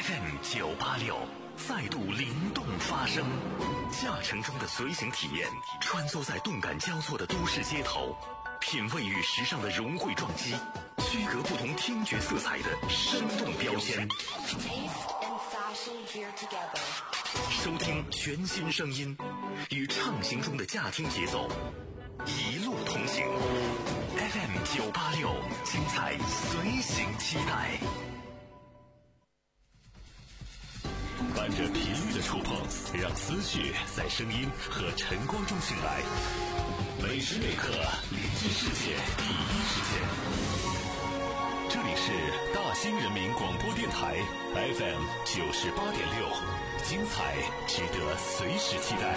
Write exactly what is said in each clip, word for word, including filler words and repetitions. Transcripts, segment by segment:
F M 九八六再度灵动发声，驾乘中的随行体验，穿梭在动感交错的都市街头，品味与时尚的融汇撞击，区隔不同听觉色彩的生动标签。收听全新声音，与畅行中的驾听节奏，一路同行。F M 九八六，精彩随行期待。伴着频率的触碰，让思绪在声音和晨光中醒来。每时每刻，临近世界第一时间。这里是大兴人民广播电台 F M 九十八点六，精彩值得随时期待。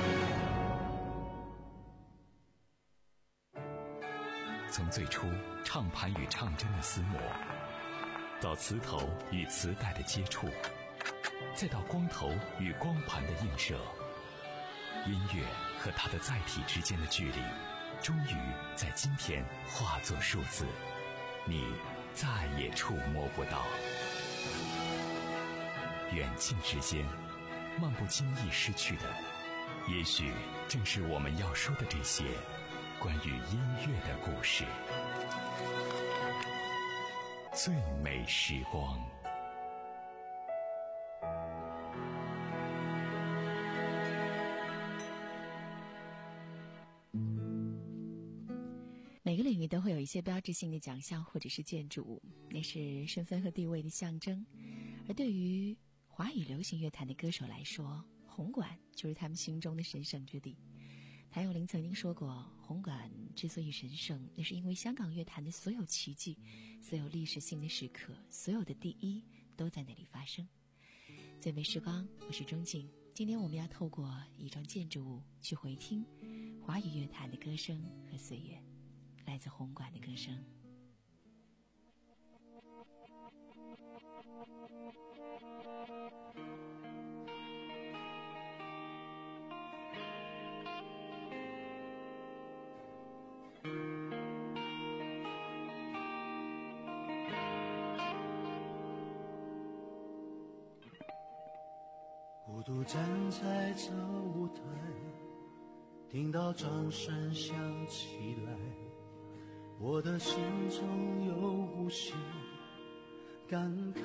从最初唱盘与唱针的厮磨，到磁头与磁带的接触，再到光头与光盘的映射，音乐和它的载体之间的距离，终于在今天化作数字，你再也触摸不到。远近之间，漫不经意失去的，也许正是我们要说的这些关于音乐的故事。最美时光。 每个领域都会有一些标志性的奖项或者是建筑物，那是身份和地位的象征。而对于华语流行乐坛的歌手来说，红馆就是他们心中的神圣之地。谭咏麟曾经说过，红馆之所以神圣，那是因为香港乐坛的所有奇迹，所有历史性的时刻，所有的第一都在那里发生。最美时光，我是钟静。今天我们要透过一幢建筑物去回听华语乐坛的歌声和岁月，来自红馆的歌声。 孤独站在这舞台，听到掌声响起来，我的心中有无限感慨。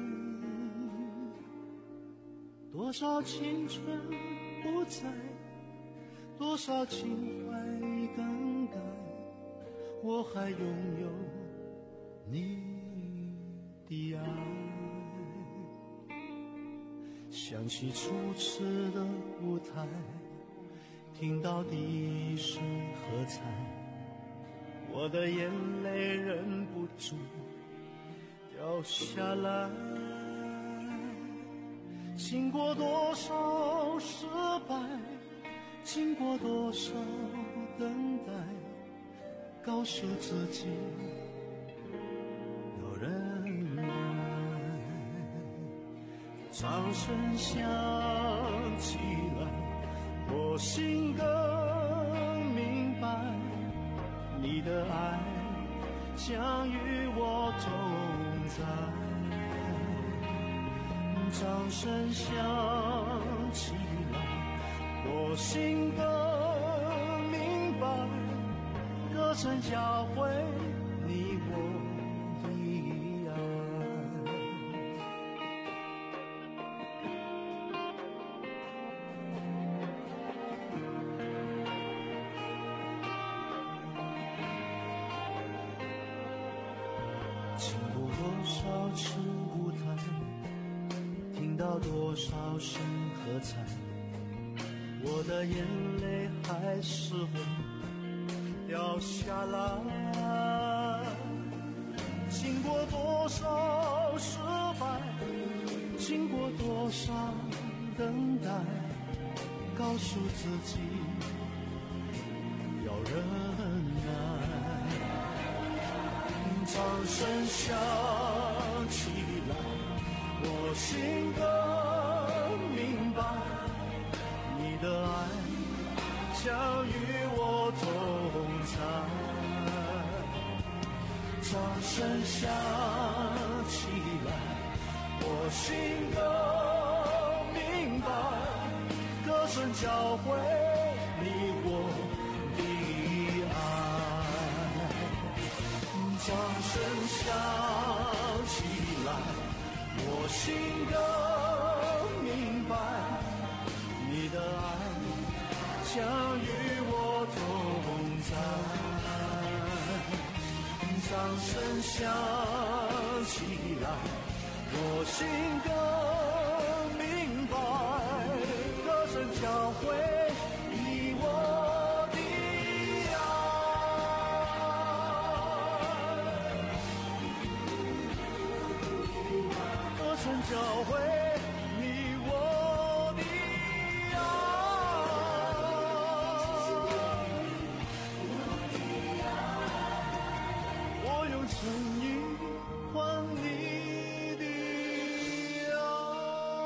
多少青春不在，多少情怀已更改，我还拥有你的爱。想起初次的舞台，听到第一声喝彩，我的眼泪忍不住掉下来。经过多少失败，经过多少等待，告诉自己要忍耐。掌声响起来，我心更明白，你的爱将与我同在。掌声响起来，我心更明白，歌声教会你我的爱。经过多少次舞台，听到多少声喝彩，我的眼泪还是会掉下来。经过多少失败，经过多少等待，告诉自己要忍耐。掌声响起来，我心更明白，你的爱将与我同在。掌声响起来，我我心更明白，歌声教会你我的爱。掌声响起来，我心更明白，你的爱将与我同在。掌声响起来，我心更明白，歌声教会你我的爱，歌声教会你我的爱，我用诚意换你的爱。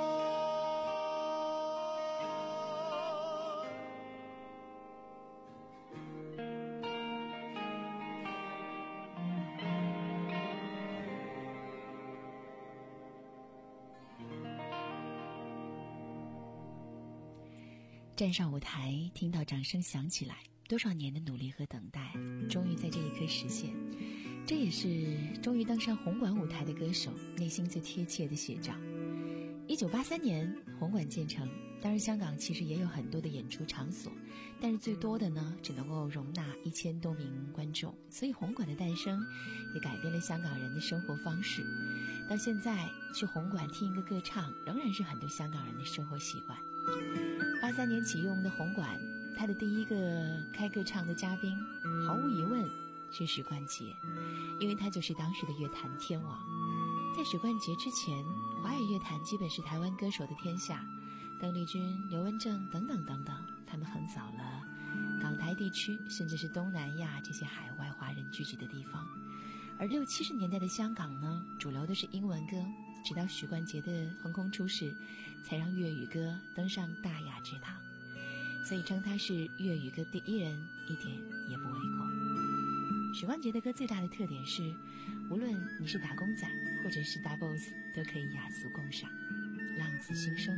站上舞台，听到掌声响起来，多少年的努力和等待，终于在这一刻实现。这也是终于登上红馆舞台的歌手内心最贴切的写照。一九八三年，红馆建成。当然，香港其实也有很多的演出场所，但是最多的呢，只能够容纳一千多名观众。所以，红馆的诞生也改变了香港人的生活方式。到现在，去红馆听一个歌唱，仍然是很多香港人的生活习惯。八三年启用的红馆，他的第一个开歌唱的嘉宾，毫无疑问是许冠杰，因为他就是当时的乐坛天王。在许冠杰之前，华语乐坛基本是台湾歌手的天下，邓丽君、刘文正等等等等，他们横扫了港台地区，甚至是东南亚这些海外华人聚集的地方。而六七十年代的香港呢，主流的是英文歌，直到许冠杰的横空出世，才让粤语歌登上大雅之堂。所以称他是粤语歌第一人，一点也不为过。许冠杰的歌最大的特点是，无论你是打工仔或者是大 boss， 都可以雅俗共赏，浪子心声。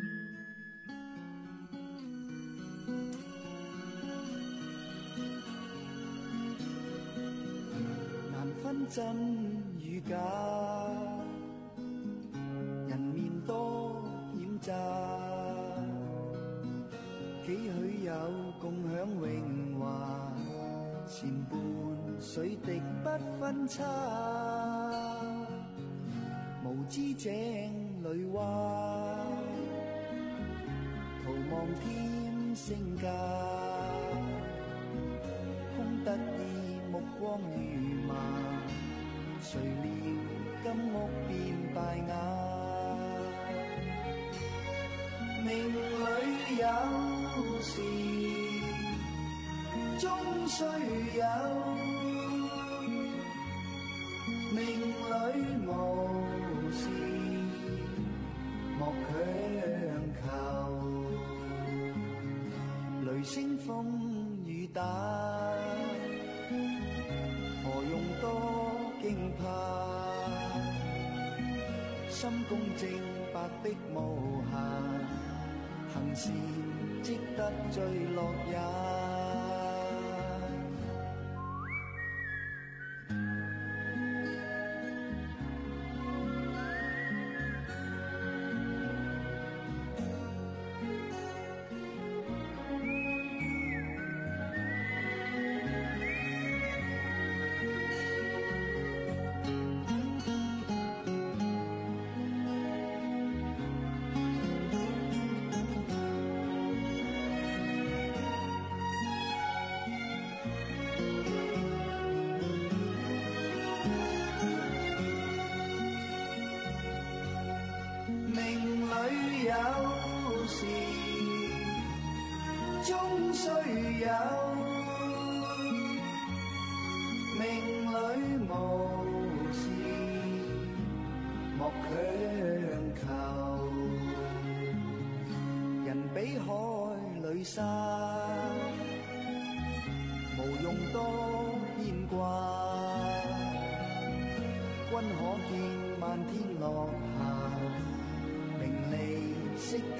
難分真與假，人面多險詐，幾許有共享榮華，前半水滴不分差，無知井裏蛙，徒望添聲價，空得意目光如麻，誰料金屋變敗瓦，命裏有時終須有，命裏無事莫強求，雷聲風雨打，何用多驚怕，心公正白璧無瑕，行善積得最樂也。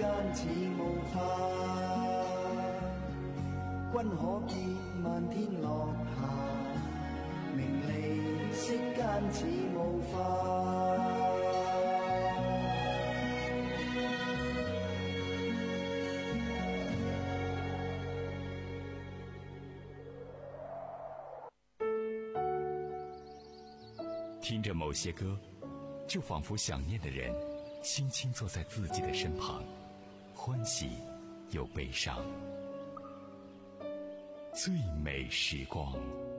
間似霧化，君可見漫天落霞，名利息間似霧化。 听着某些歌，就仿佛想念的人轻轻坐在自己的身旁，欢喜又悲伤。最美时光。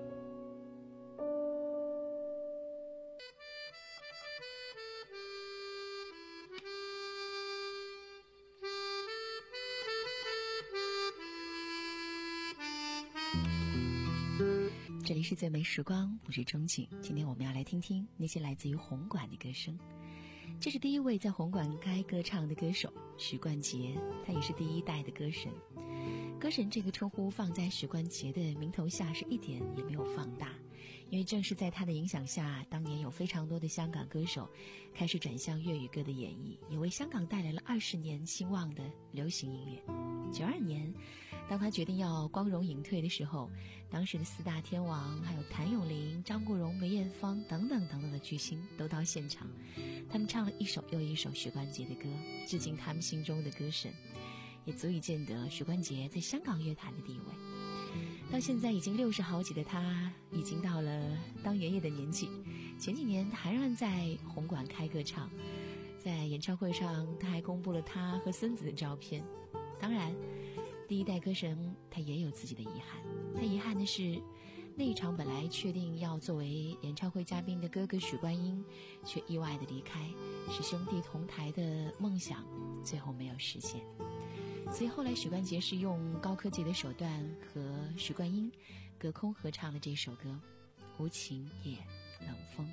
这里是最美时光，我是钟景。今天我们要来听听那些来自于红馆的歌声。这是第一位在红馆开歌唱的歌手许冠杰，他也是第一代的歌神。歌神这个称呼放在许冠杰的名头下是一点也没有放大，因为正是在他的影响下，当年有非常多的香港歌手开始转向粤语歌的演绎，也为香港带来了二十年兴旺的流行音乐。九二年当他决定要光荣隐退的时候，当时的四大天王还有谭咏麟、张国荣、梅艳芳等等等等的巨星都到现场，他们唱了一首又一首许冠杰的歌，致敬他们心中的歌神，也足以见得许冠杰在香港乐坛的地位。到现在已经六十好几的他，已经到了当爷爷的年纪。前几年他还让在红馆开歌唱，在演唱会上他还公布了他和孙子的照片。当然第一代歌神他也有自己的遗憾，他遗憾的是那一场本来确定要作为演唱会嘉宾的哥哥许冠英却意外的离开，使兄弟同台的梦想最后没有实现。所以后来许冠杰是用高科技的手段和许冠英隔空合唱了这首歌《无情也冷风》。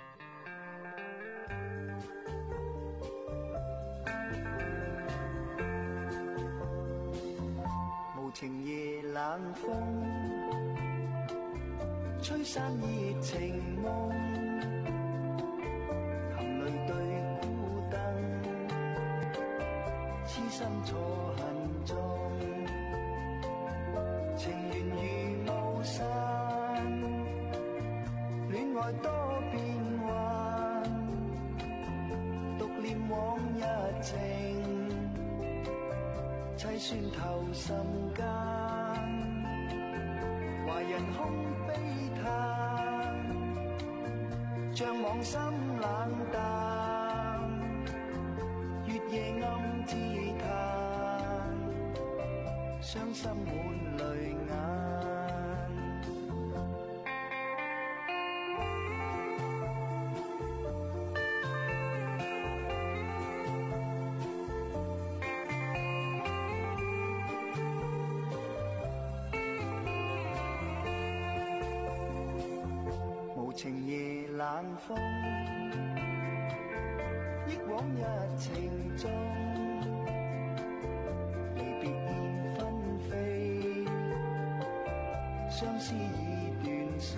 無情夜冷風，吹散熱情夢，含淚對孤燈，痴心錯恨中，情緣如霧散，戀愛多變幻，獨念往日情，凄酸透心間，懷人空悲嘆，像往心冷淡，月夜暗自嘆，傷心滿淚眼。情夜冷風，憶往日情中，離別燕紛飛，相思已斷送，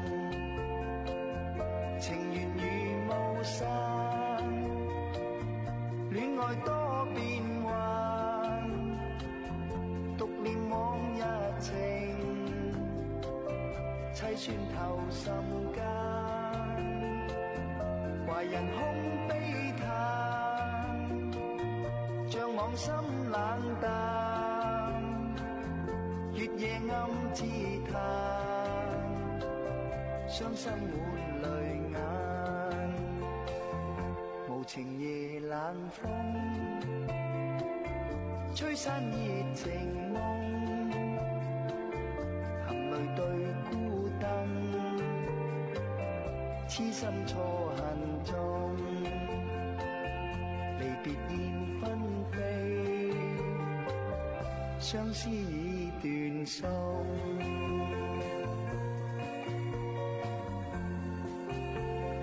情緣如霧散，戀愛多變幻，獨念往日情，凄酸透心間，懷人空悲嘆，像往心冷淡，月夜暗自嘆，傷心滿淚眼。無情夜冷風，吹散熱情夢，含淚對孤燈，痴心錯恨中，離別燕紛飛，相思已斷送。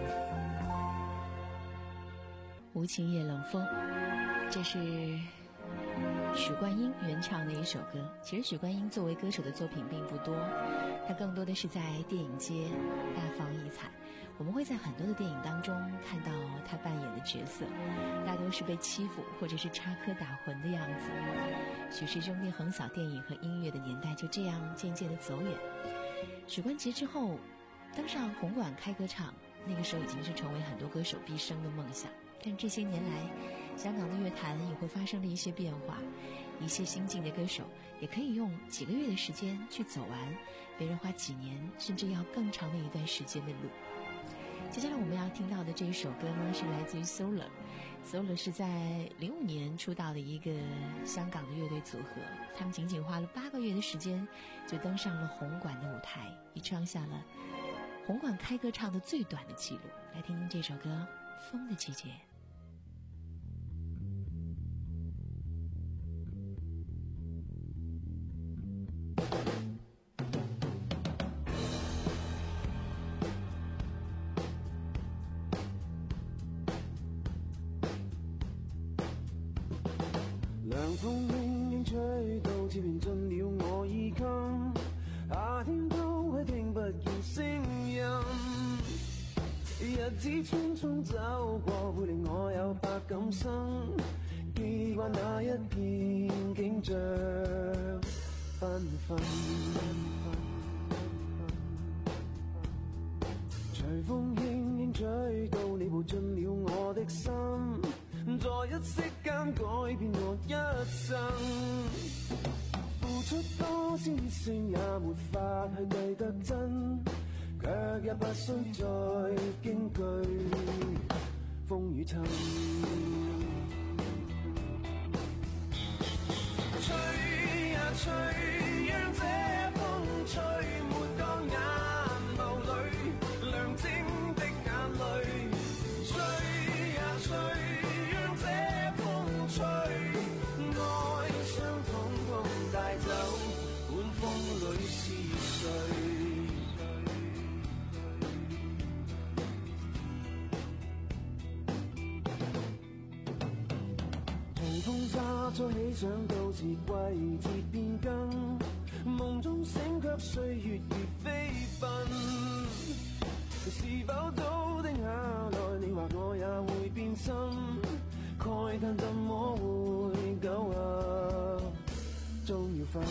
无情夜冷风，这是许冠英原唱的一首歌。其实许冠英作为歌手的作品并不多，他更多的是在电影界大放异彩。我们会在很多的电影当中看到他扮演的角色，大多是被欺负或者是插科打诨的样子。许氏兄弟横扫电影和音乐的年代就这样渐渐的走远。许冠杰之后登上红馆开歌唱，那个时候已经是成为很多歌手毕生的梦想。但这些年来，香港的乐坛也会发生了一些变化，一些新进的歌手也可以用几个月的时间去走完别人花几年甚至要更长的一段时间的路。接下来我们要听到的这一首歌呢，是来自于 Solar。 Solar 是在零五年出道的一个香港的乐队组合，他们仅仅花了八个月的时间就登上了红馆的舞台，也创下了红馆开歌唱的最短的记录。来听听这首歌《风的季节》。 涼風輕輕吹到似便進了我衣襟，夏天都會聽不見聲音，日子匆匆走過會令我有百感生，記掛那一片景象繽紛，隨風輕輕吹到你步進了我的心，在一息間改變我一生，付出多少熱情也沒法去計得真，卻也不需再驚懼風雨侵。吹呀吹，讓這風吹沒當眼眸裏亮晶的眼淚，吹呀吹，風沙初起想到是季節變更，夢中醒卻歲月如飛奔，是否都定下來你或我也會變心，慨嘆怎麼會久啊終要分，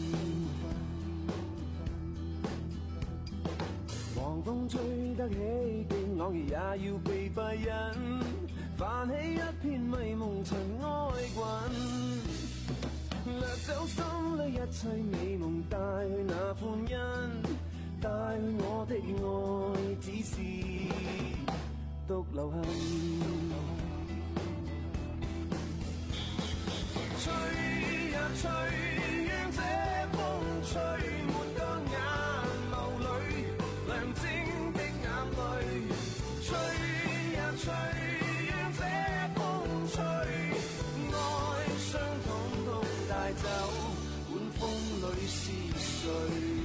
狂風吹得起勁，偶爾也要被閉忍，泛起一片迷蒙塵埃滾，掠走心裏一切美夢，帶去那歡欣，帶去我的愛只是獨留痕。吹呀吹，讓這風吹沒當眼眸裏亮晶的眼淚，吹呀吹，走，管風裏是誰？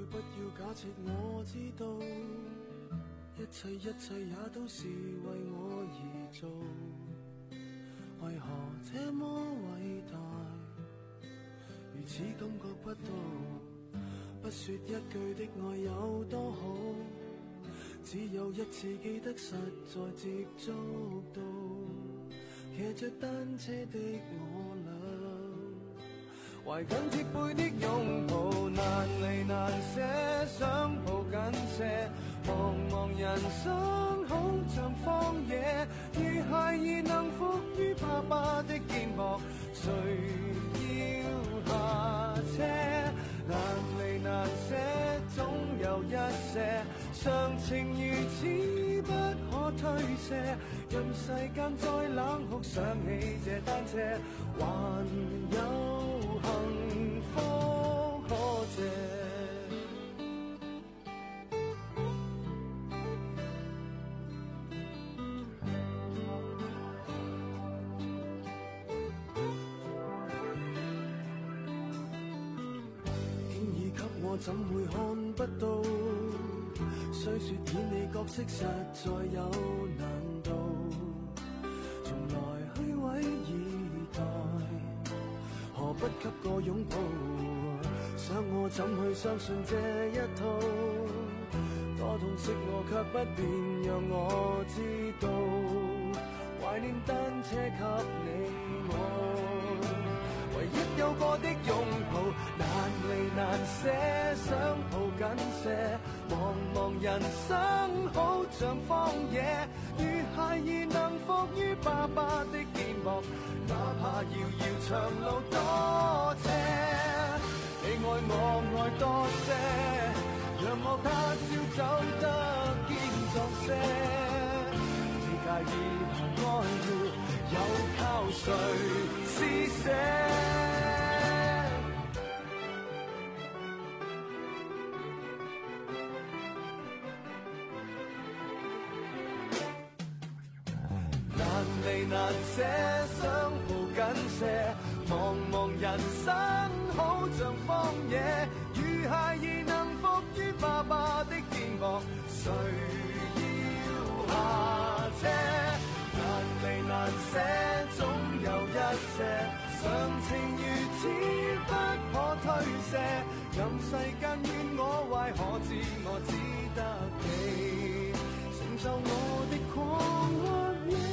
不要假設我知道，一切一切也都是為我而做，為何這麼偉大，如此感覺不到，不說一句的愛有多好，只有一次記得實在接觸到，騎着單車的我倆，懷緊貼背的擁抱，難離難捨，想抱緊些，茫茫人生好像荒野，如孩兒能伏於爸爸的肩膊，誰要下車？難離難捨，總有一些常情如此不可推卸，任世間再冷酷，想起這單車，還有幸福可借。我怎會看不到？雖說演你角色實在有難度，從來虛偽以待，何不給個擁抱？想我怎去相信這一套？多痛惜我卻不便讓我知道，懷念單車給你我，唯一有過的擁抱，難離難捨，想抱緊些，茫茫人生好像荒野，如孩兒能伏於爸爸的肩膊，哪怕遙遙長路多斜，你愛我愛多些，讓我他朝走得堅壯些，你介意愛護又靠誰施捨？難離難捨，想抱緊些，茫茫人生好像荒野，如孩兒能伏於爸爸的肩膊，誰要下車？難離難捨，總有一些常情如此不可推卸，任世間怨我壞，可知我只得你承受我的狂或野。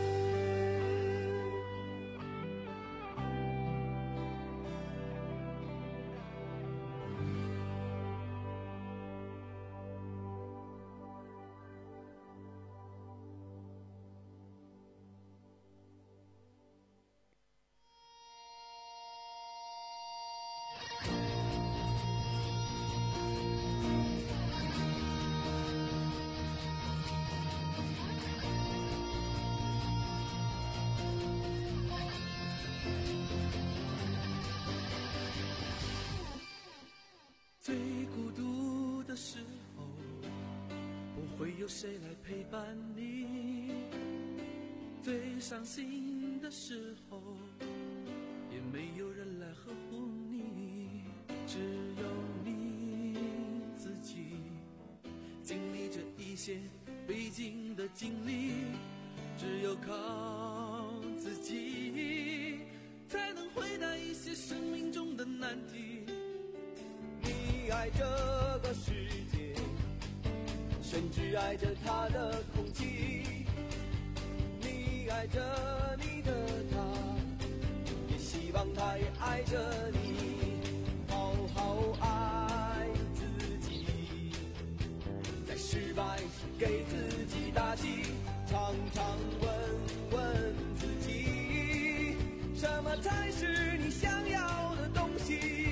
最孤独的时候，不会有谁来陪伴你；最伤心的时候，也没有人来呵护你。只有你自己经历着一些北京的经历，只有靠自己才能回答一些生命中的难题。你爱这个世界，甚至爱着它的空气，你爱着你的他，也希望他也爱着你，好好爱自己，在失败时给自己打气，常常问问自己，什么才是你想要的东西。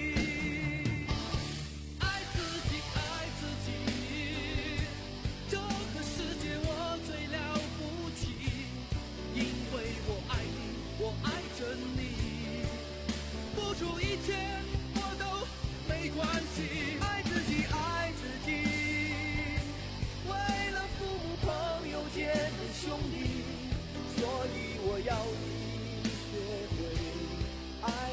付出一切我都没关系，爱自己爱自己，为了父母朋友姐妹兄弟，所以我要你学会爱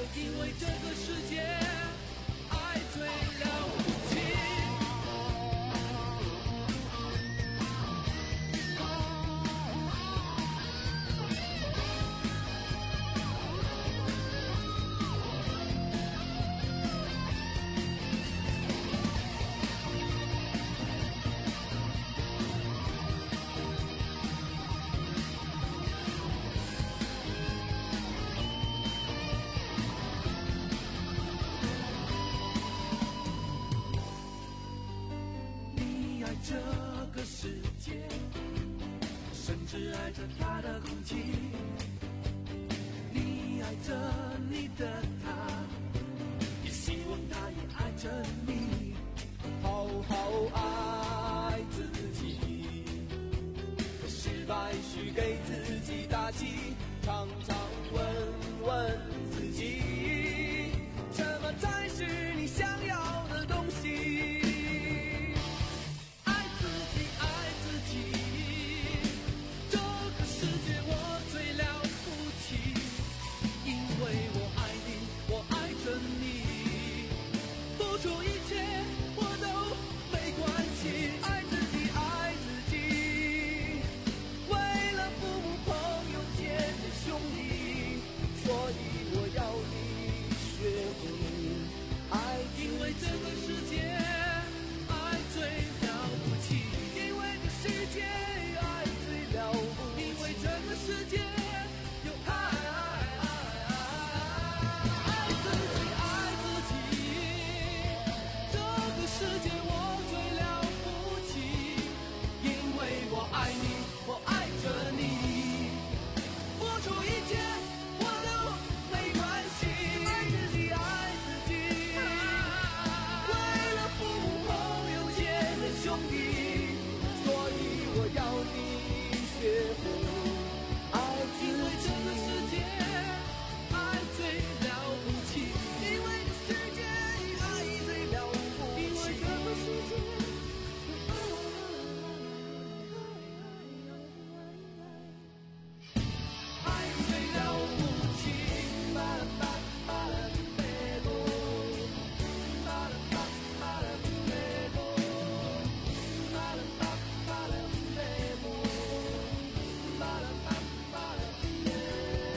这个世界，甚至爱着他的空气。你爱着你的他，也希望他也爱着你。好好爱自己，失败许给自己打气，常常问问自己，什么才是你想要的东西。爱自己，爱自己，这个世界我最了不起，因为我爱你，我爱着你，付出一切我都没关系。爱自己，爱自己，为了父母朋友姐妹兄弟，所以我要你学会爱自己。因为这个世界爱最了不起，因为这世界爱最了不起，因为这个世界有爱。爱自己，爱自己，这个世界我最了不起，因为我爱你，我爱着你，付出一切我都没关系。爱自己，爱自己，为了父母朋友姐妹兄弟，所以我要你学会爱自己。因为这个世界爱最了不起，因为这世界爱最了不起，因为这个世界爱最了不起。巴拉巴巴拉贝多，巴拉巴巴拉贝多，巴拉巴巴拉贝多，巴拉巴巴拉贝多。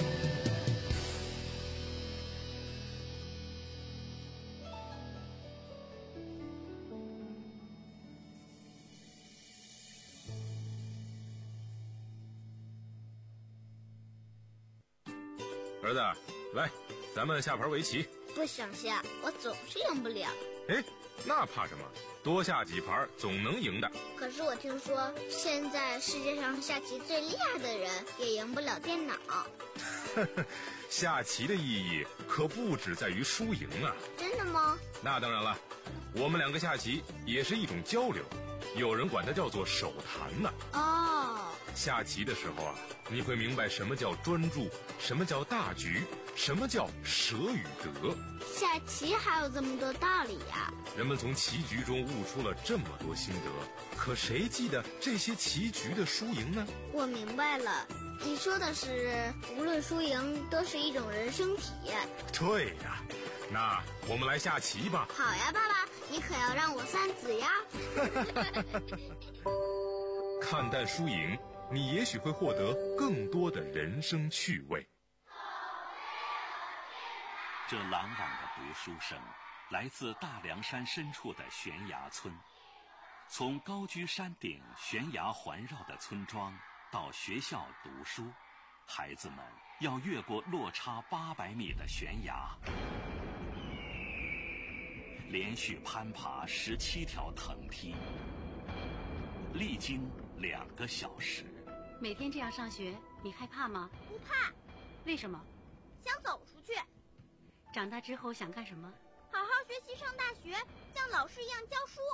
儿子，来，咱们下盘围棋。 不想下，我总是赢不了。 哎，那怕什么？多下几盘总能赢的。 可是我听说，现在世界上下棋最厉害的人也赢不了电脑。 下棋的意义可不只在于输赢啊。 真的吗？ 那当然了，我们两个下棋也是一种交流，有人管它叫做手谈呢。 哦， 下棋的时候啊，你会明白什么叫专注，什么叫大局，什么叫舍与得。 下棋还有这么多道理呀！ 人们从棋局中悟出了这么多心得，可谁记得这些棋局的输赢呢？ 我明白了，你说的是无论输赢都是一种人生体验。 对呀，那我们来下棋吧。 好呀，爸爸，你可要让我三子呀。 看淡输赢，你也许会获得更多的人生趣味。 这朗朗的读书声来自大凉山深处的悬崖村。从高居山顶悬崖环绕的村庄到学校读书，孩子们要越过落差八百米的悬崖，连续攀爬十七条藤梯，历经两个小时。 每天这样上学，你害怕吗？ 不怕。 为什么？ 想走出去。 长大之后想干什么？ 好好学习，上大学，像老师一样教书。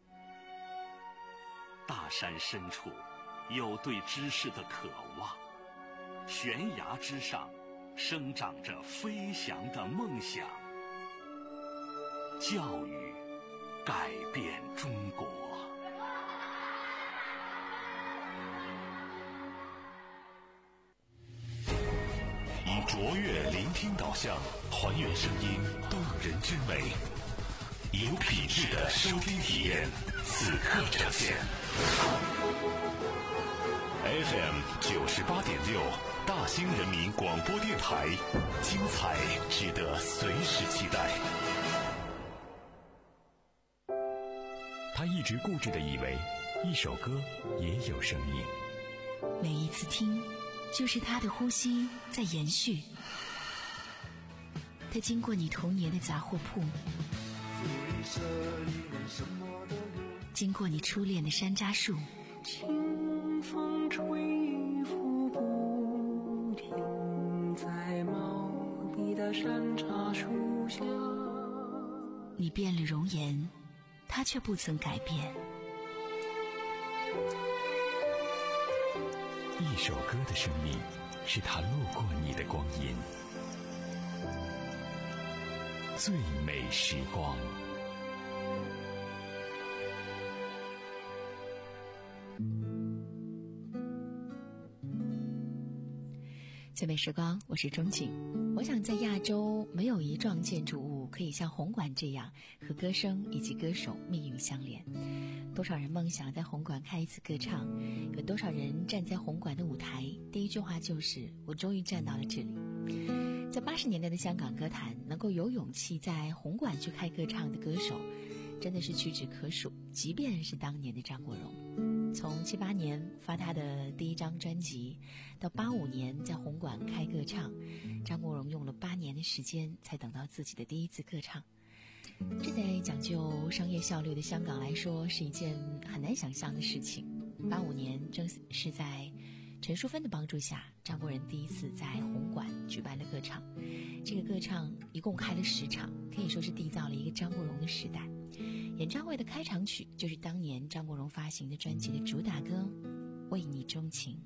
大山深处有对知识的渴望，悬崖之上生长着飞翔的梦想。教育改变中国。 以卓越聆听导向，还原声音动人之美，有品质的收听体验，此刻呈现。F M 九十八点六，大兴人民广播电台，精彩值得随时期待。 他一直固执地以为，一首歌也有生命。 每一次听，就是他的呼吸在延续。他经过你童年的杂货铺， 经过你初恋的山楂树， 清风吹拂不停，在茂密的山楂树下。 你变了容颜，他却不曾改变。 一首歌的生命，是它路过你的光阴。最美时光。 最美时光，我是钟景。我想在亚洲没有一幢建筑物可以像红馆这样和歌声以及歌手命运相连。多少人梦想在红馆开一次歌唱，有多少人站在红馆的舞台，第一句话就是我终于站到了这里。在八十年代的香港歌坛，能够有勇气在红馆去开歌唱的歌手真的是屈指可数，即便是当年的张国荣。从七八年发他的第一张专辑，到八五年在红馆开歌唱，张国荣用了八年的时间才等到自己的第一次歌唱。这在讲究商业效率的香港来说，是一件很难想象的事情。八五年正是在陈淑芬的帮助下，张国荣第一次在红馆举办了歌唱。这个歌唱一共开了十场，可以说是缔造了一个张国荣的时代。演唱会的开场曲就是当年张国荣发行的专辑的主打歌《为你钟情》。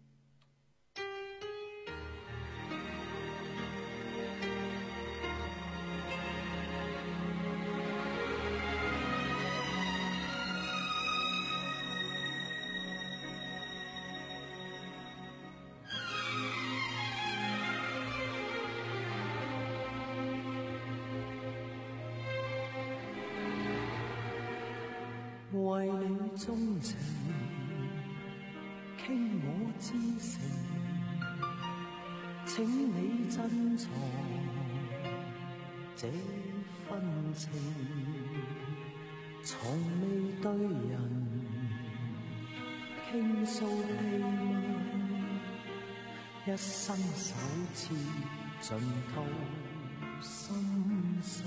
为你钟情，倾我至诚，请你珍藏这份情，从未对人倾诉秘密，一生首次尽吐心声，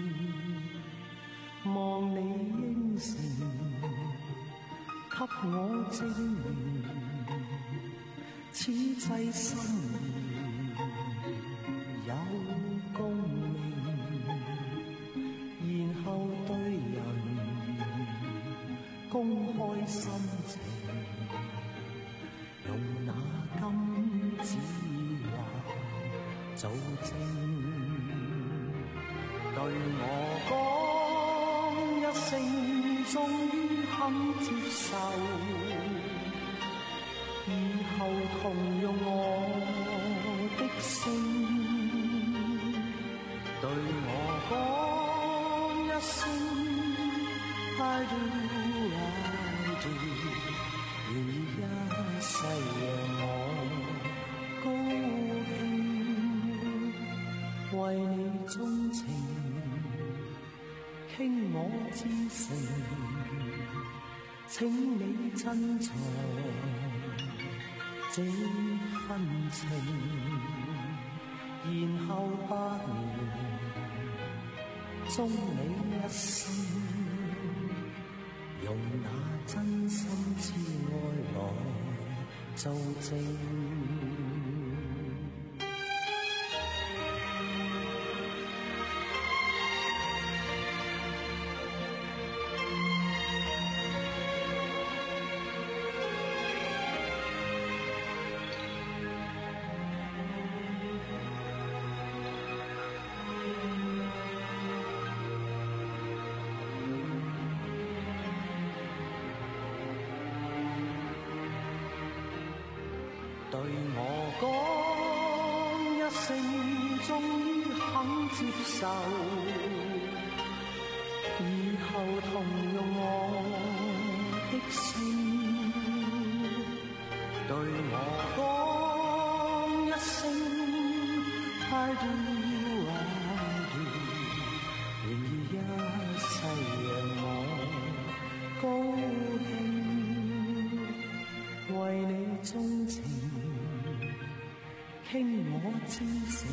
望你应承，给我证明，此际心有共鸣，然后对人公開心情，用那金子畫做證，對我講一聲終於肯接受，以後同用我的姓，對我講一聲 I do I do， 願一世讓我高興，為你鍾情，傾我至誠，請你珍藏這份情，然後百年終你一生，用那真心之愛來做證。對我講一聲，終於肯接受，以後同用我的姓。對我講一聲 I do I do， 願意一世讓我高興，為你鍾情，傾我至誠，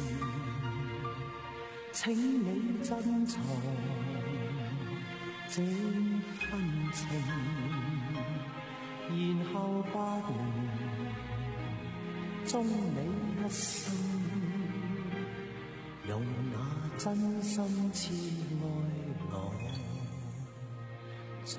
請你珍藏這恨情，然後把你終你一生，用那真心痴愛我做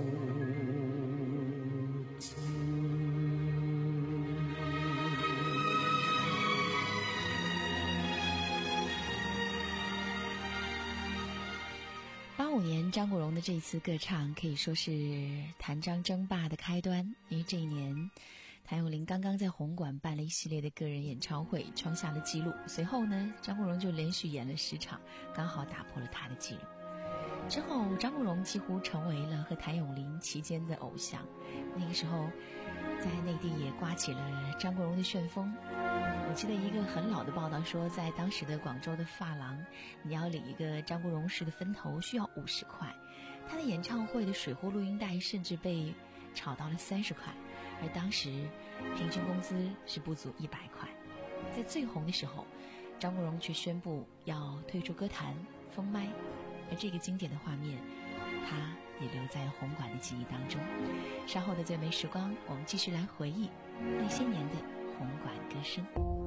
八五年张国荣的这一次歌唱可以说是谭张争霸的开端，因为这一年谭咏麟刚刚在红馆办了一系列的个人演唱会，创下了纪录。随后呢，张国荣就连续演了十场，刚好打破了他的纪录。之后张国荣几乎成为了和谭咏麟齐肩的偶像，那个时候在内地也刮起了张国荣的旋风。我记得一个很老的报道说，在当时的广州的发廊，你要领一个张国荣式的分头需要五十块，他的演唱会的水货录音带甚至被炒到了三十块，而当时平均工资是不足一百块。在最红的时候，张国荣却宣布要退出歌坛封麦，而这个经典的画面他也留在了红馆的记忆当中。稍后的最美时光，我们继续来回忆那些年的红馆歌声。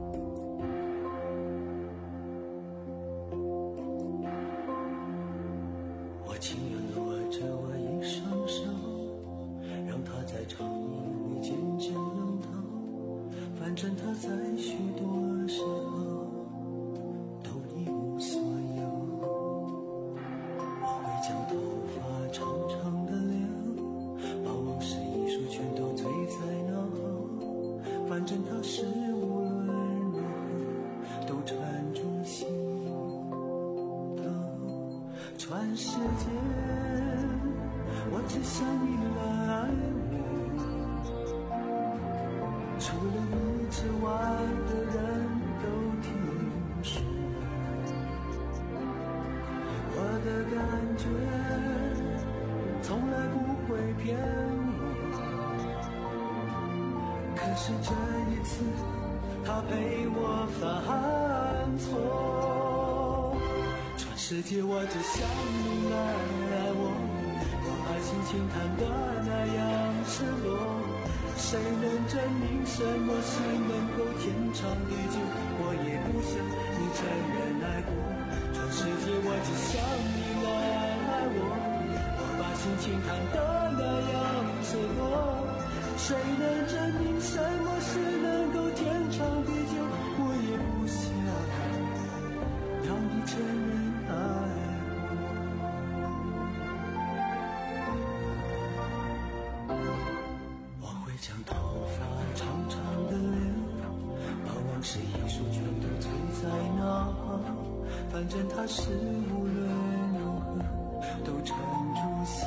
我情愿握着我一双手，让它在长夜里渐渐冷透，反正它在许多时候都一无所有。我会将头发长长的留，把往事一束全都堆在脑后，反正它是无论如何都缠住心头。全世界我只想你来爱我，除了你之外的人都听说，我的感觉从来不会骗我，可是这一次他陪我犯错。全世界我只想你来爱我，我把心情弹得那样赤裸，谁能证明什么是能够天长地久？我也不想你承认爱过，全世界我只想你来爱我，我把心情弹得那样赤裸，谁能证明什么是能够天长地久？我也不想让你承认爱我，我会将头发长长的留，把往事一束全都堆在脑后，反正它是无论如何都缠住心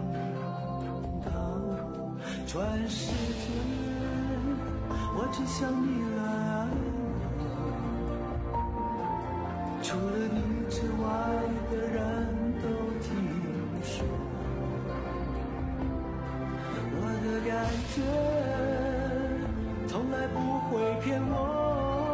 头。全世界我只想你来爱我，除了你之外的人都听说，我的感觉从来不会骗我，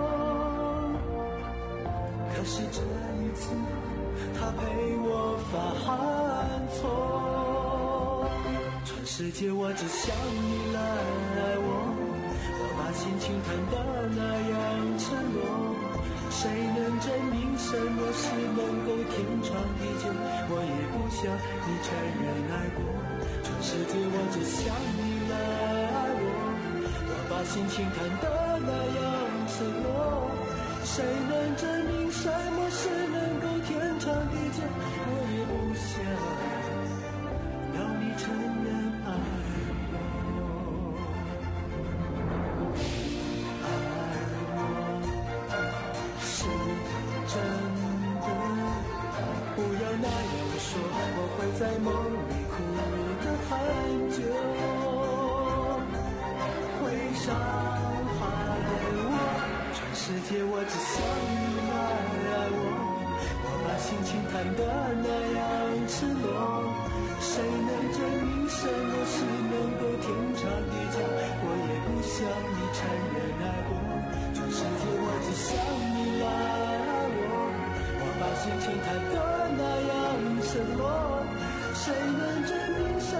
可是这一次他陪我犯错。全世界我只想你来爱我，我把心情弹得那样赤裸，谁能证明什么是能够天长地久？我也不想你承认爱过，全世界我只想你来爱我，我把心情弹得那样赤裸，谁能证明什么是能够天长地久？我也不想让你承认爱我，爱我是真的，不要那样说，我会在梦里哭得很久，会伤害我。全世界我只想你来爱我，我把心情弹得那样赤裸，谁能证明什么是能够天长地久？我也不想你承认爱过，全世界我只想你来爱我，我把心情弹得那样赤裸，谁能证明什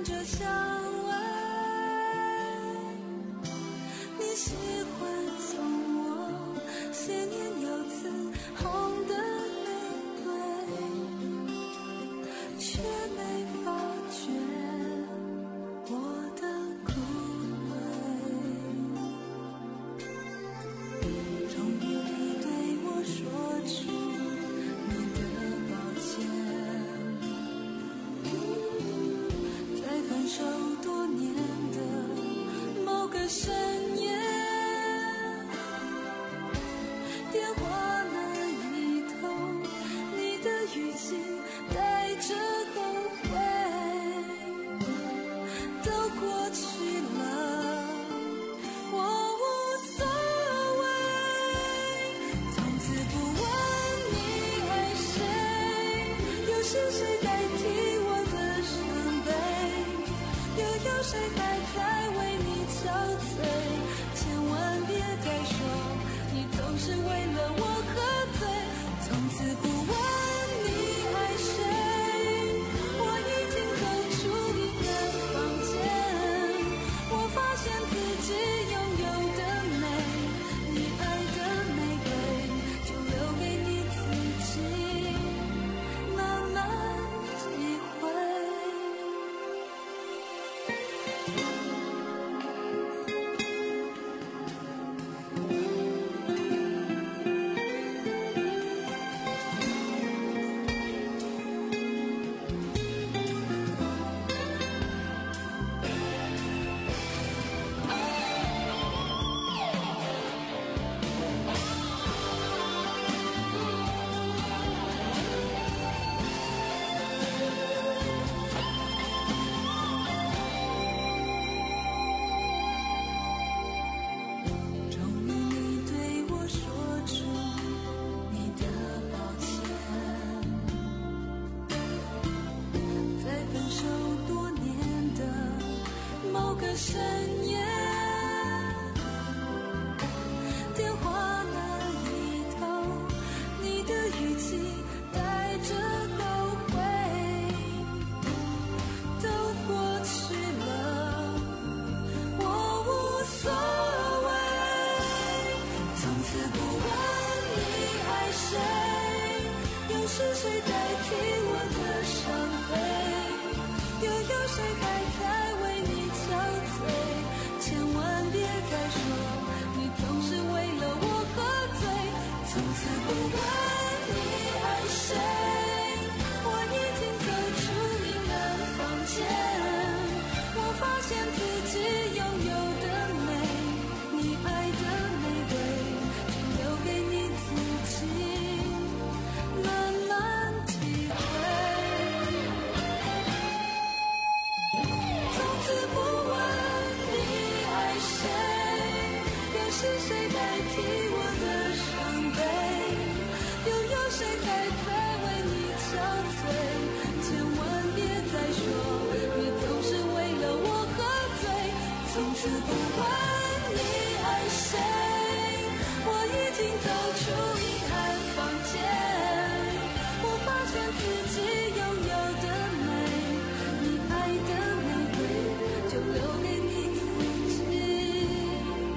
着相爱。你喜欢送我些年有刺红的玫瑰，却没发觉我的枯萎。终于你对我说出你的抱歉，在分手多年的某个深夜，电话那一头，你的语气带着后悔，都过去了，我无所谓。从此不问你爱谁，又是谁代替我的伤悲，又有谁还在为你憔悴？千万别再说你总是为了我喝醉。从此不问你爱谁，我已经走出阴暗房间，我发现自己拥有的美，你爱的玫瑰就留给你自己慢慢体会。终于你对我说出你的抱歉，在分手多年的某个深夜，电话那一头，你的语气带着后悔，都过去了，我无所谓。从此不问你爱谁，又是谁代替我的伤悲，又有谁还在为你憔悴？千万别再说你总是为了我喝醉。从此不问你爱谁，我已经走出阴暗房间，我发现自己拥有的美，你爱的玫瑰就留给你自己慢慢体会。从此不问你爱谁，又是谁代替我的伤悲，又有谁还在为你憔悴？千万别再说你总是为了我喝醉。从此不问你爱谁，我已经走出阴暗房间，我发现自己拥有的美，你爱的玫瑰就留给你自己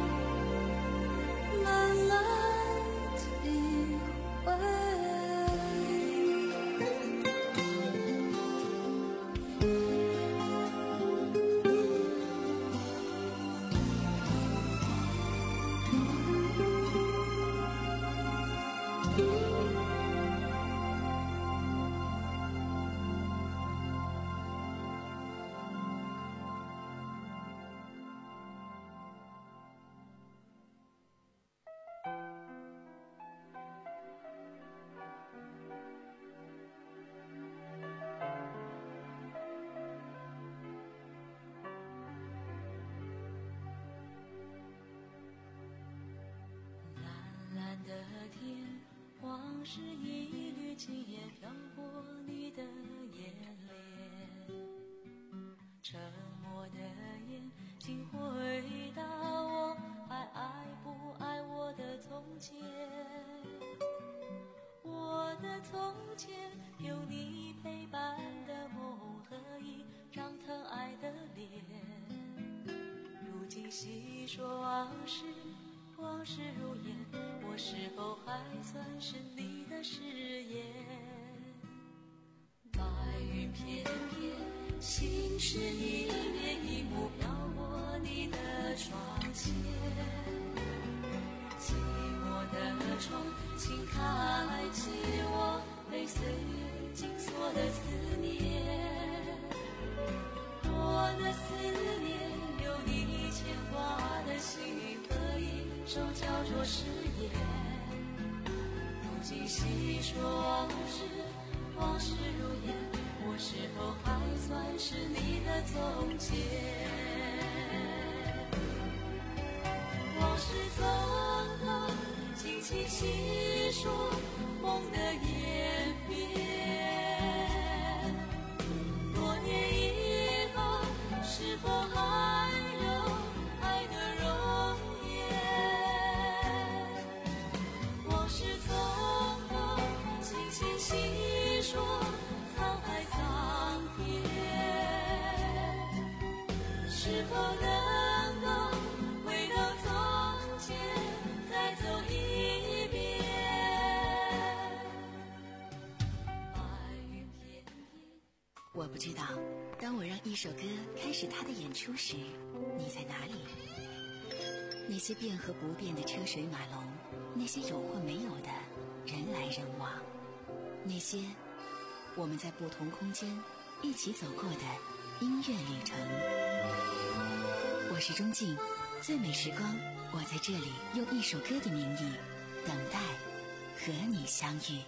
慢慢体会。是一缕青烟飘过你的眼帘，沉默的眼请回答我，还爱不爱我的从前？我的从前有你陪伴的梦和一张疼爱的今细说往事，往事如烟，我是否还算是你的誓言？白云片片，心事一面一幕飘过你的窗前。寂寞的窗，请开启我被岁月紧锁的思念。我的思念有你牵挂的心和一首叫做誓言。如今细说往事，往事如烟，我是否还算是你的从前？往事从头，轻轻细说梦的演变。多年以后，是否还有爱的容颜？往事从头，轻轻细说沧海桑田。是否能够回到从前，再走一遍？白云片片。 我不知道，当我让一首歌开始它的演出时，你在哪里？那些变和不变的车水马龙，那些有或没有的人来人往，那些我们在不同空间一起走过的音乐旅程。我是钟静，最美时光，我在这里用一首歌的名义等待和你相遇。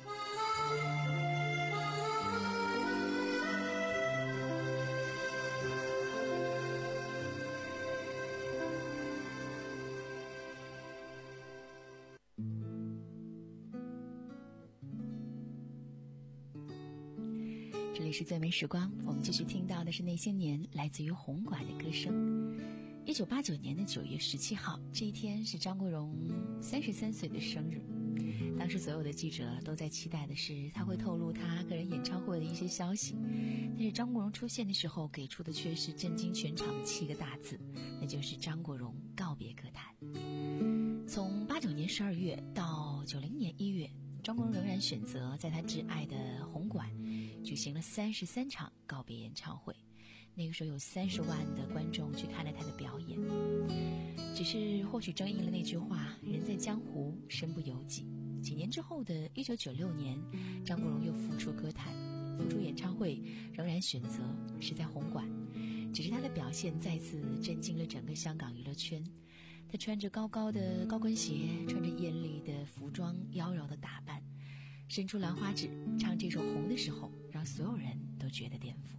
这里是最美时光，我们继续听到的是那些年来自于红馆的歌声。一九八九年的九月十七号，这一天是张国荣三十三岁的生日。当时所有的记者都在期待的是他会透露他个人演唱会的一些消息，但是张国荣出现的时候给出的却是震惊全场的七个大字，那就是张国荣告别歌坛。从八九年十二月到九零年一月，张国荣仍然选择在他挚爱的红馆举行了三十三场告别演唱会。那个时候有三十万的观众去看了他的表演。只是或许正应了那句话，人在江湖身不由己。几年之后的一九九六年，张国荣又复出歌坛，复出演唱会仍然选择是在红馆，只是他的表现再次震惊了整个香港娱乐圈。他穿着高高的高跟鞋，穿着艳丽的服装，妖娆的打扮，伸出兰花指唱这首《红》的时候，让所有人都觉得颠覆。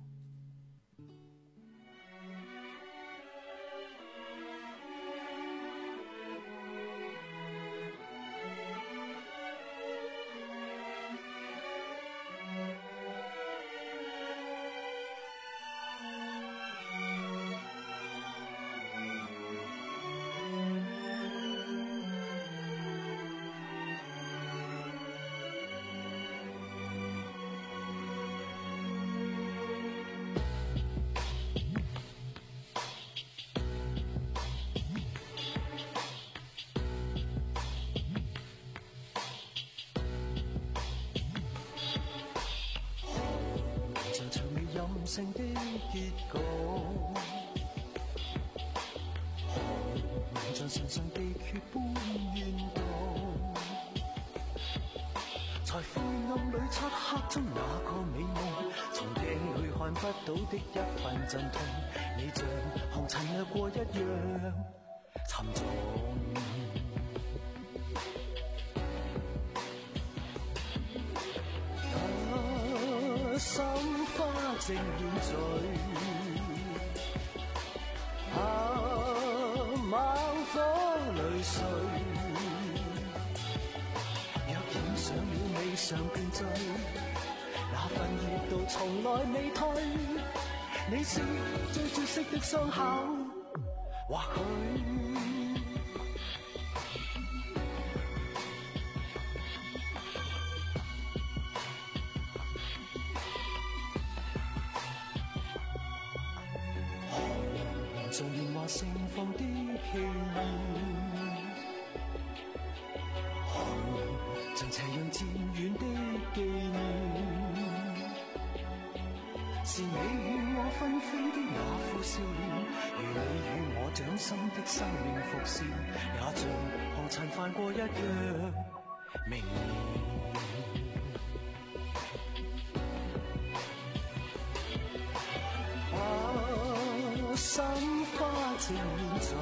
性的結局，像唇上地缺般怨毒，在灰暗裏漆黑中那個美夢，從鏡裏看不到的一份陣痛，你像紅塵掠過一樣沉重。心花正染醉，啊，猛火淚碎。若染上了你尚倦醉，那份熱度從來未退。你是最絕色的傷口，或許。像年華盛放的祈念，紅像斜陽漸遠的紀念，是你與我紛飛的那副笑臉，如你與我掌心的生命伏線，也像紅塵泛過一樣明年。心花正面醉，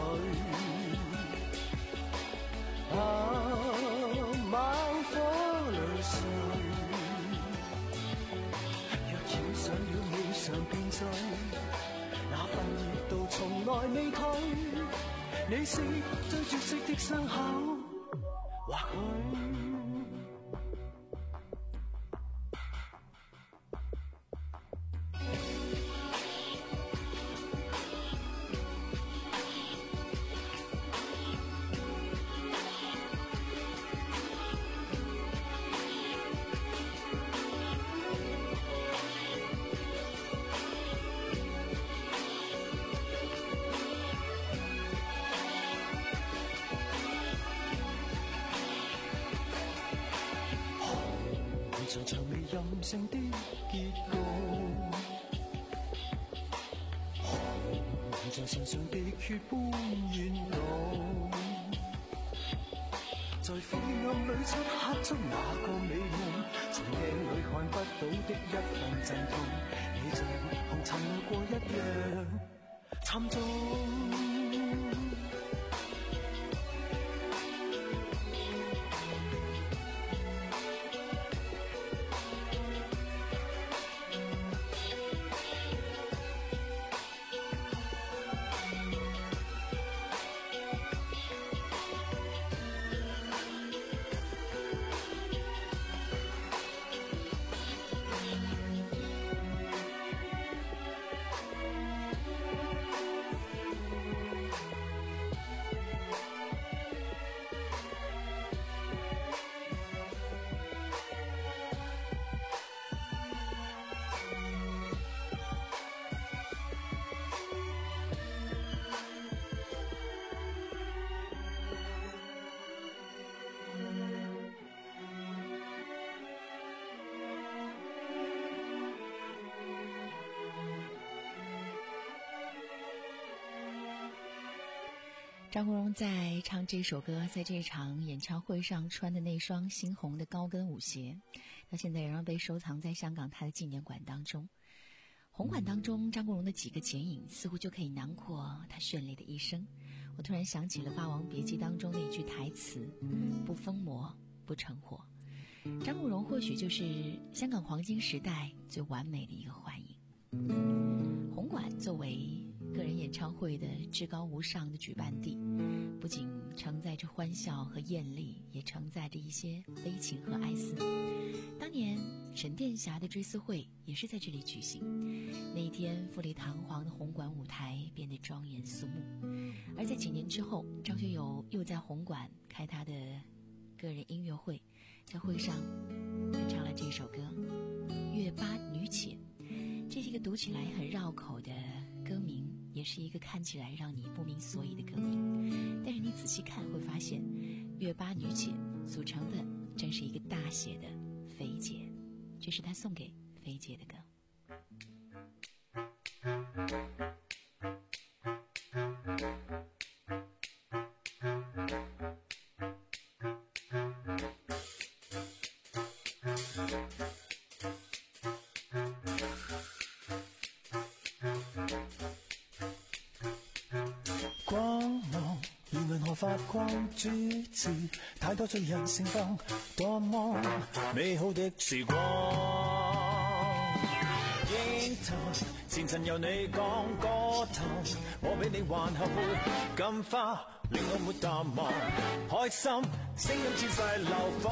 啊，猛火淚碎。若染上了你常便醉，那份熱度從來未退。你是最絕色的傷口，或許。像場未任性的結局，紅像唇上的血般怨毒，在灰暗裏漆黑中那個美夢，從鏡裏看不到的一份陣痛，你像紅塵路過一樣沉重。 张国荣在唱这首歌，在这场演唱会上穿的那双猩红的高跟舞鞋，到现在仍然被收藏在香港他的纪念馆当中。红馆当中，张国荣的几个剪影似乎就可以囊括他绚丽的一生。我突然想起了《霸王别姬》当中那句台词：不疯魔，不成活。张国荣或许就是香港黄金时代最完美的一个幻影。红馆作为个人演唱会的至高无上的举办地，不仅承载着欢笑和艳丽，也承载着一些悲情和哀思。当年沈殿霞的追思会也是在这里举行，那一天富丽堂皇的红馆舞台变得庄严肃穆。而在几年之后，张学友又在红馆开他的个人音乐会，在会上演唱了这首歌《月巴女且》。这是一个读起来很绕口的歌名，也是一个看起来让你不明所以的歌名，但是你仔细看会发现，月巴女且组成的正是一个大写的菲姐，这是他送给菲姐的歌。發光珠子，太多醉人盛放，多麼美好的時光。影頭前塵由你講歌頭，我比你還後悔，金花令我沒淡忘，開心聲音自在流放，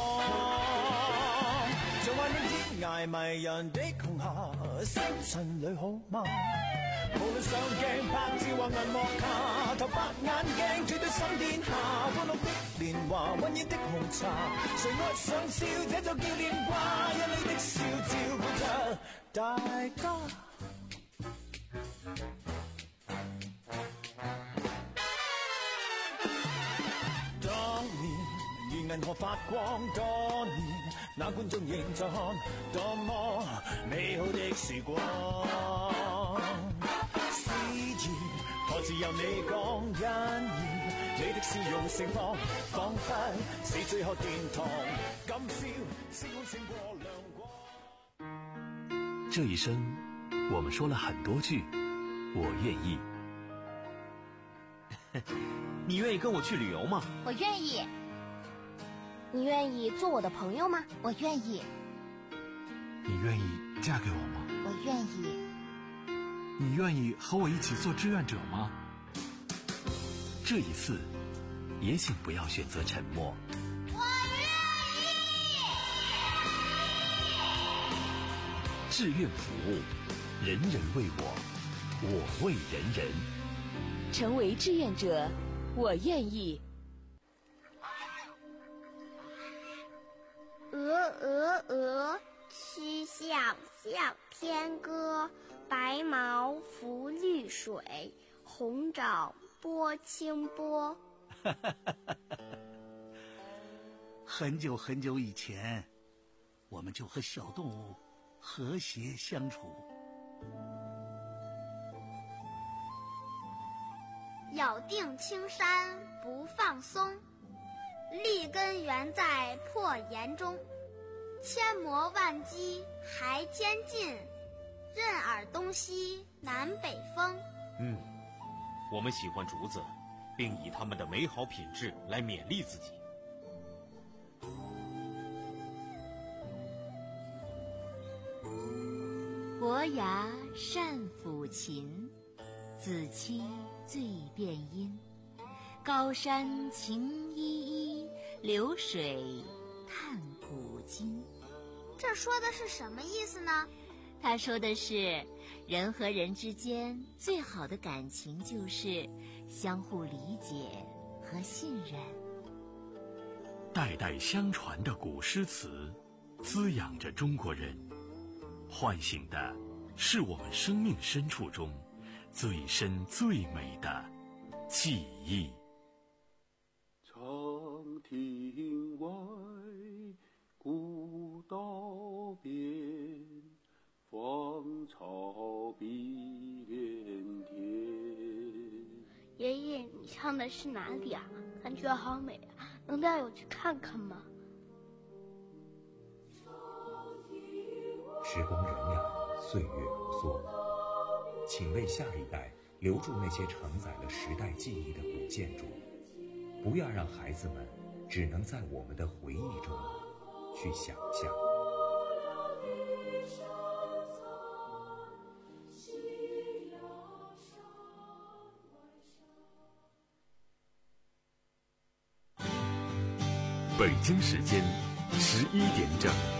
像幻影天涯迷人的紅霞，星塵裏好嗎？無論上鏡拍照或銀幕下，頭白眼鏡絕對心天下，歡樂的年華溫熱的紅茶，誰愛上笑這就叫戀掛，一縷的笑照顧着大家。 银河发光多年，那觀眾仍在看，多麼美好的時光。思念何時由你講欣然，你的笑容盛放，仿佛是最後殿堂。今宵星空勝過亮光。 这一生，我们说了很多句我愿意。 你愿意跟我去旅游吗？ 我愿意。你愿意做我的朋友吗？我愿意。 你愿意嫁给我吗？ 我愿意。 你愿意和我一起做志愿者吗？ 这一次，也请不要选择沉默。 我愿意。 志愿服务，人人为我，我为人人。 成为志愿者，我愿意。 鹅鹅鹅，曲项向天歌。白毛浮绿水，红掌拨清波。 很久很久以前，我们就和小动物和谐相处。 咬定青山不放松，立根原在破岩中。千磨万击还坚劲，任尔东西南北风。 嗯，我们喜欢竹子，并以它们的美好品质来勉励自己。 伯牙善抚琴，子期最辨音。高山晴依依，流水叹古今。 这说的是什么意思呢？ 他说的是，人和人之间最好的感情就是相互理解和信任。 代代相传的古诗词，滋养着中国人，唤醒的是我们生命深处中最深最美的记忆。 长亭外，古道边，芳草碧连天。 爷爷，你唱的是哪里啊？感觉好美啊，能带我去看看吗？ 时光荏苒，岁月如梭，请为下一代留住那些承载了时代记忆的古建筑，不要让孩子们只能在我们的回忆中去想象。 北京时间十一点整。